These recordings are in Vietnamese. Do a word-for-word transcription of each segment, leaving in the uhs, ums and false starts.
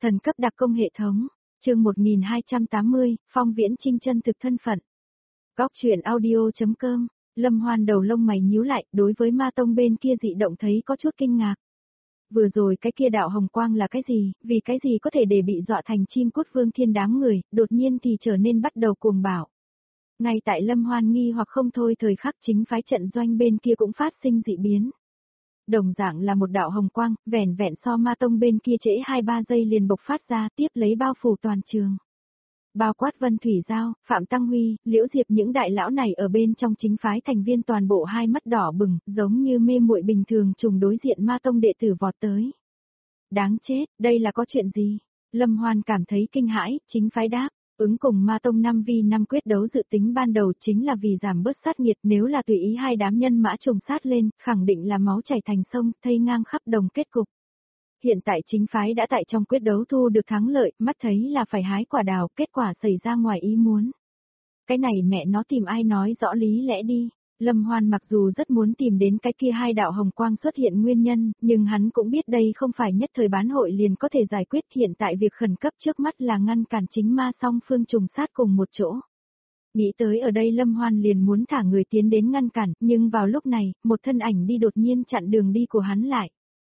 Thần cấp đặc công hệ thống, chương một nghìn hai trăm tám mươi, Phong Viễn Chinh chân thực thân phận. Góc truyện audio.com, Lâm Hoan đầu lông mày nhíu lại, đối với ma tông bên kia dị động thấy có chút kinh ngạc. Vừa rồi cái kia đạo hồng quang là cái gì, vì cái gì có thể để bị dọa thành chim cút vương thiên đám người, đột nhiên thì trở nên bắt đầu cuồng bạo. Ngay tại Lâm Hoan nghi hoặc không thôi thời khắc chính phái trận doanh bên kia cũng phát sinh dị biến. Đồng dạng là một đạo hồng quang, vẻn vẹn so ma tông bên kia trễ hai ba giây liền bộc phát ra tiếp lấy bao phủ toàn trường. Bao quát Vân Thủy Giao, Phạm Tăng Huy, Liễu Diệp những đại lão này ở bên trong chính phái thành viên toàn bộ hai mắt đỏ bừng, giống như mê muội bình thường trùng đối diện ma tông đệ tử vọt tới. Đáng chết, đây là có chuyện gì? Lâm Hoan cảm thấy kinh hãi, chính phái đáp. Ứng cùng ma tông năm vi năm quyết đấu dự tính ban đầu chính là vì giảm bớt sát nhiệt, nếu là tùy ý hai đám nhân mã trùng sát lên, khẳng định là máu chảy thành sông, thây ngang khắp đồng kết cục. Hiện tại chính phái đã tại trong quyết đấu thu được thắng lợi, mắt thấy là phải hái quả đào, kết quả xảy ra ngoài ý muốn. Cái này mẹ nó tìm ai nói rõ lý lẽ đi. Lâm Hoan mặc dù rất muốn tìm đến cái kia hai đạo hồng quang xuất hiện nguyên nhân, nhưng hắn cũng biết đây không phải nhất thời bán hội liền có thể giải quyết, hiện tại việc khẩn cấp trước mắt là ngăn cản chính ma song phương trùng sát cùng một chỗ. Nghĩ tới ở đây Lâm Hoan liền muốn thả người tiến đến ngăn cản, nhưng vào lúc này, một thân ảnh đi đột nhiên chặn đường đi của hắn lại.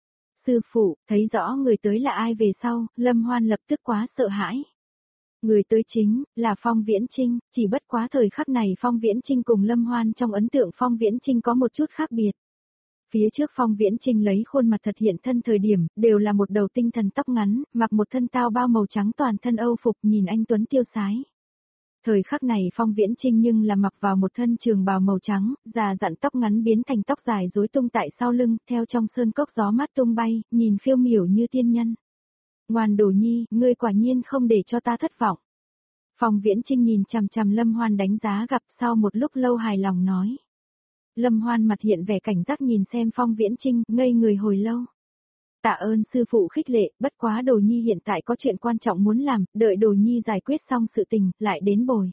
Sư phụ, thấy rõ người tới là ai về sau, Lâm Hoan lập tức quá sợ hãi. Người tới chính, là Phong Viễn Chinh, chỉ bất quá thời khắc này Phong Viễn Chinh cùng Lâm Hoan trong ấn tượng Phong Viễn Chinh có một chút khác biệt. Phía trước Phong Viễn Chinh lấy khuôn mặt thật hiện thân thời điểm, đều là một đầu tinh thần tóc ngắn, mặc một thân tao bao màu trắng toàn thân âu phục nhìn anh tuấn tiêu sái. Thời khắc này Phong Viễn Chinh nhưng là mặc vào một thân trường bào màu trắng, già dặn tóc ngắn biến thành tóc dài rối tung tại sau lưng, theo trong sơn cốc gió mát tung bay, nhìn phiêu miểu như tiên nhân. Ngoan Đồ Nhi, ngươi quả nhiên không để cho ta thất vọng. Phong Viễn Chinh nhìn chằm chằm Lâm Hoan đánh giá gặp sau một lúc lâu hài lòng nói. Lâm Hoan mặt hiện vẻ cảnh giác nhìn xem Phong Viễn Chinh, ngây người hồi lâu. Tạ ơn sư phụ khích lệ, bất quá Đồ Nhi hiện tại có chuyện quan trọng muốn làm, đợi Đồ Nhi giải quyết xong sự tình, lại đến bồi.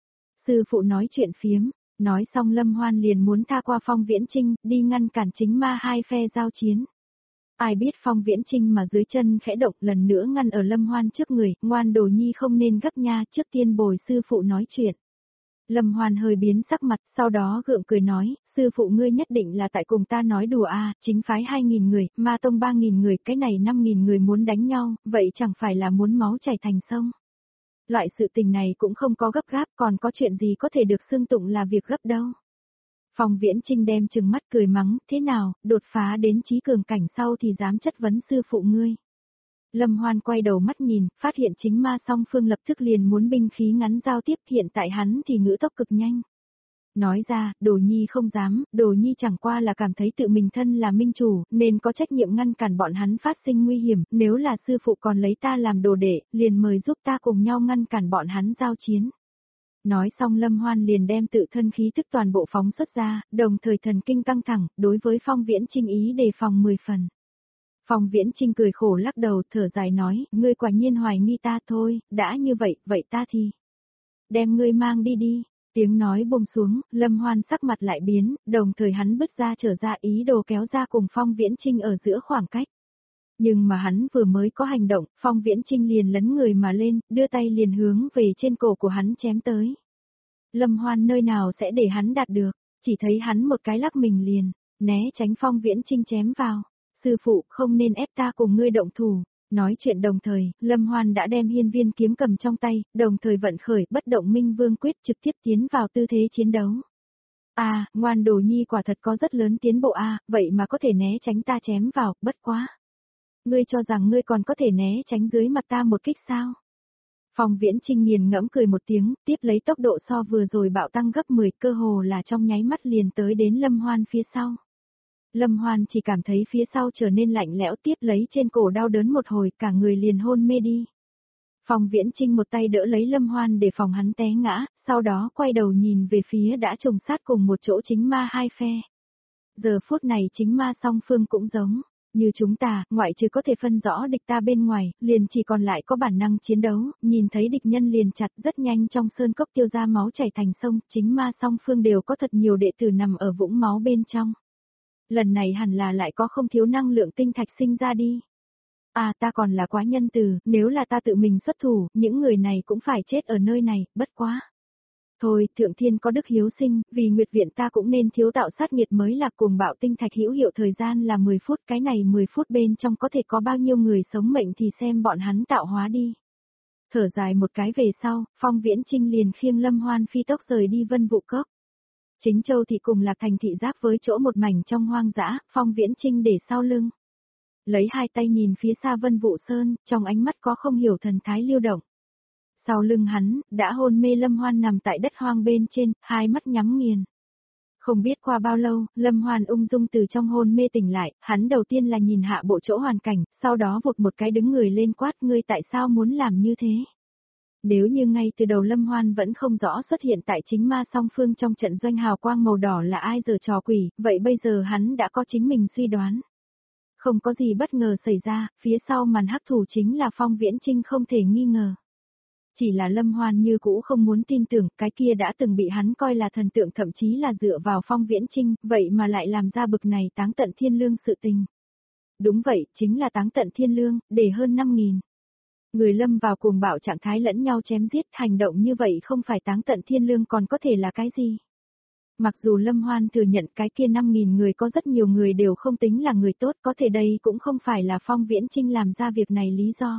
Sư phụ nói chuyện phiếm, nói xong Lâm Hoan liền muốn tha qua Phong Viễn Chinh, đi ngăn cản chính ma hai phe giao chiến. Ai biết Phong Viễn Chinh mà dưới chân khẽ động lần nữa ngăn ở Lâm Hoan trước người, ngoan Đồ Nhi không nên gấp nha, trước tiên bồi sư phụ nói chuyện. Lâm Hoan hơi biến sắc mặt, sau đó gượng cười nói, sư phụ ngươi nhất định là tại cùng ta nói đùa à, chính phái hai nghìn người, ma tông ba nghìn người, cái này năm nghìn người muốn đánh nhau, vậy chẳng phải là muốn máu chảy thành sông. Loại sự tình này cũng không có gấp gáp, còn có chuyện gì có thể được xưng tụng là việc gấp đâu. Phong Viễn Chinh đem trừng mắt cười mắng, thế nào, đột phá đến trí cường cảnh sau thì dám chất vấn sư phụ ngươi. Lâm Hoan quay đầu mắt nhìn, phát hiện chính ma song phương lập tức liền muốn binh khí ngắn giao tiếp, hiện tại hắn thì ngữ tốc cực nhanh. Nói ra, Đồ Nhi không dám, Đồ Nhi chẳng qua là cảm thấy tự mình thân là minh chủ, nên có trách nhiệm ngăn cản bọn hắn phát sinh nguy hiểm, nếu là sư phụ còn lấy ta làm đồ đệ, liền mời giúp ta cùng nhau ngăn cản bọn hắn giao chiến. Nói xong Lâm Hoan liền đem tự thân khí tức toàn bộ phóng xuất ra, đồng thời thần kinh căng thẳng, đối với Phong Viễn Chinh ý đề phòng mười phần. Phong Viễn Chinh cười khổ lắc đầu thở dài nói, ngươi quả nhiên hoài nghi ta thôi, đã như vậy, vậy ta thì đem ngươi mang đi đi. Tiếng nói buông xuống, Lâm Hoan sắc mặt lại biến, đồng thời hắn bứt ra trở ra ý đồ kéo ra cùng Phong Viễn Chinh ở giữa khoảng cách. Nhưng mà hắn vừa mới có hành động, Phong Viễn Chinh liền lấn người mà lên, đưa tay liền hướng về trên cổ của hắn chém tới. Lâm Hoan nơi nào sẽ để hắn đạt được, chỉ thấy hắn một cái lắc mình liền, né tránh Phong Viễn Chinh chém vào. Sư phụ không nên ép ta cùng ngươi động thủ. Nói chuyện đồng thời, Lâm Hoan đã đem hiên viên kiếm cầm trong tay, đồng thời vận khởi bất động minh vương quyết trực tiếp tiến vào tư thế chiến đấu. À, ngoan Đồ Nhi quả thật có rất lớn tiến bộ a, à, vậy mà có thể né tránh ta chém vào, bất quá. Ngươi cho rằng ngươi còn có thể né tránh dưới mặt ta một kích sao? Phong Viễn Chinh nghiền ngẫm cười một tiếng, tiếp lấy tốc độ so vừa rồi bạo tăng gấp mười, cơ hồ là trong nháy mắt liền tới đến Lâm Hoan phía sau. Lâm Hoan chỉ cảm thấy phía sau trở nên lạnh lẽo, tiếp lấy trên cổ đau đớn một hồi, cả người liền hôn mê đi. Phong Viễn Chinh một tay đỡ lấy Lâm Hoan để phòng hắn té ngã, sau đó quay đầu nhìn về phía đã trùng sát cùng một chỗ chính ma hai phe. Giờ phút này chính ma song phương cũng giống như chúng ta, ngoại trừ có thể phân rõ địch ta bên ngoài, liền chỉ còn lại có bản năng chiến đấu, nhìn thấy địch nhân liền chặt, rất nhanh trong sơn cốc tiêu ra máu chảy thành sông, chính ma song phương đều có thật nhiều đệ tử nằm ở vũng máu bên trong. Lần này hẳn là lại có không thiếu năng lượng tinh thạch sinh ra đi. À ta còn là quá nhân từ, nếu là ta tự mình xuất thủ, những người này cũng phải chết ở nơi này, bất quá. Thôi, thượng thiên có đức hiếu sinh, vì nguyệt viện ta cũng nên thiếu tạo sát nghiệt mới là cuồng bạo tinh thạch hữu hiệu thời gian là mười phút, cái này mười phút bên trong có thể có bao nhiêu người sống mệnh thì xem bọn hắn tạo hóa đi. Thở dài một cái về sau, Phong Viễn Trinh liền khiêng Lâm Hoan phi tốc rời đi Vân Vũ Cốc. Chính Châu thị cùng Lạc Thành thị giáp với chỗ một mảnh trong hoang dã, Phong Viễn Trinh để sau lưng. Lấy hai tay nhìn phía xa Vân Vũ Sơn, trong ánh mắt có không hiểu thần thái lưu động. Sau lưng hắn, đã hôn mê Lâm Hoan nằm tại đất hoang bên trên, hai mắt nhắm nghiền. Không biết qua bao lâu, Lâm Hoan ung dung từ trong hôn mê tỉnh lại, hắn đầu tiên là nhìn hạ bộ chỗ hoàn cảnh, sau đó vụt một cái đứng người lên quát ngươi tại sao muốn làm như thế. Nếu như ngay từ đầu Lâm Hoan vẫn không rõ xuất hiện tại chính ma song phương trong trận doanh hào quang màu đỏ là ai giở trò quỷ, vậy bây giờ hắn đã có chính mình suy đoán. Không có gì bất ngờ xảy ra, phía sau màn hắc thủ chính là Phong Viễn Trinh không thể nghi ngờ. Chỉ là Lâm Hoan như cũ không muốn tin tưởng, cái kia đã từng bị hắn coi là thần tượng thậm chí là dựa vào Phong Viễn Trinh, vậy mà lại làm ra bực này táng tận thiên lương sự tình. Đúng vậy, chính là táng tận thiên lương, để hơn năm nghìn. Người lâm vào cuồng bạo trạng thái lẫn nhau chém giết, hành động như vậy không phải táng tận thiên lương còn có thể là cái gì. Mặc dù Lâm Hoan thừa nhận cái kia năm nghìn người có rất nhiều người đều không tính là người tốt, có thể đây cũng không phải là Phong Viễn Trinh làm ra việc này lý do.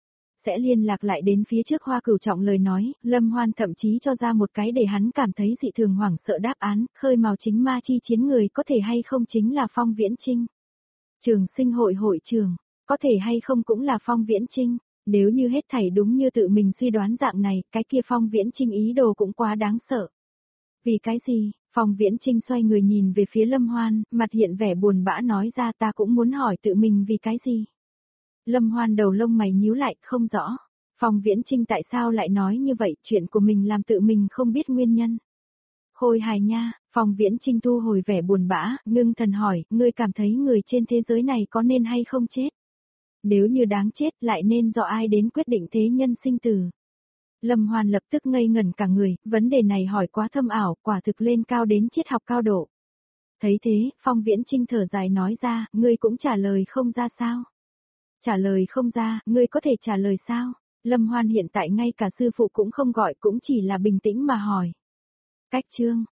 Sẽ liên lạc lại đến phía trước Hoa Cửu Trọng lời nói, Lâm Hoan thậm chí cho ra một cái để hắn cảm thấy dị thường hoảng sợ đáp án, khơi mào chính ma chi chiến người có thể hay không chính là Phong Viễn Trinh. Trường sinh hội hội trường, có thể hay không cũng là Phong Viễn Trinh, nếu như hết thảy đúng như tự mình suy đoán dạng này, cái kia Phong Viễn Trinh ý đồ cũng quá đáng sợ. Vì cái gì? Phong Viễn Trinh xoay người nhìn về phía Lâm Hoan, mặt hiện vẻ buồn bã nói ra ta cũng muốn hỏi tự mình vì cái gì. Lâm Hoan đầu lông mày nhíu lại, không rõ. Phong Viễn Trinh tại sao lại nói như vậy, chuyện của mình làm tự mình không biết nguyên nhân. Khôi hài nha, Phong Viễn Trinh thu hồi vẻ buồn bã, ngưng thần hỏi, ngươi cảm thấy người trên thế giới này có nên hay không chết? Nếu như đáng chết lại nên do ai đến quyết định thế nhân sinh tử? Lâm Hoan lập tức ngây ngẩn cả người, vấn đề này hỏi quá thâm ảo, quả thực lên cao đến triết học cao độ. Thấy thế, Phong Viễn Trinh thở dài nói ra, ngươi cũng trả lời không ra sao? Trả lời không ra, ngươi có thể trả lời sao? Lâm Hoan hiện tại ngay cả sư phụ cũng không gọi cũng chỉ là bình tĩnh mà hỏi. Cách chương,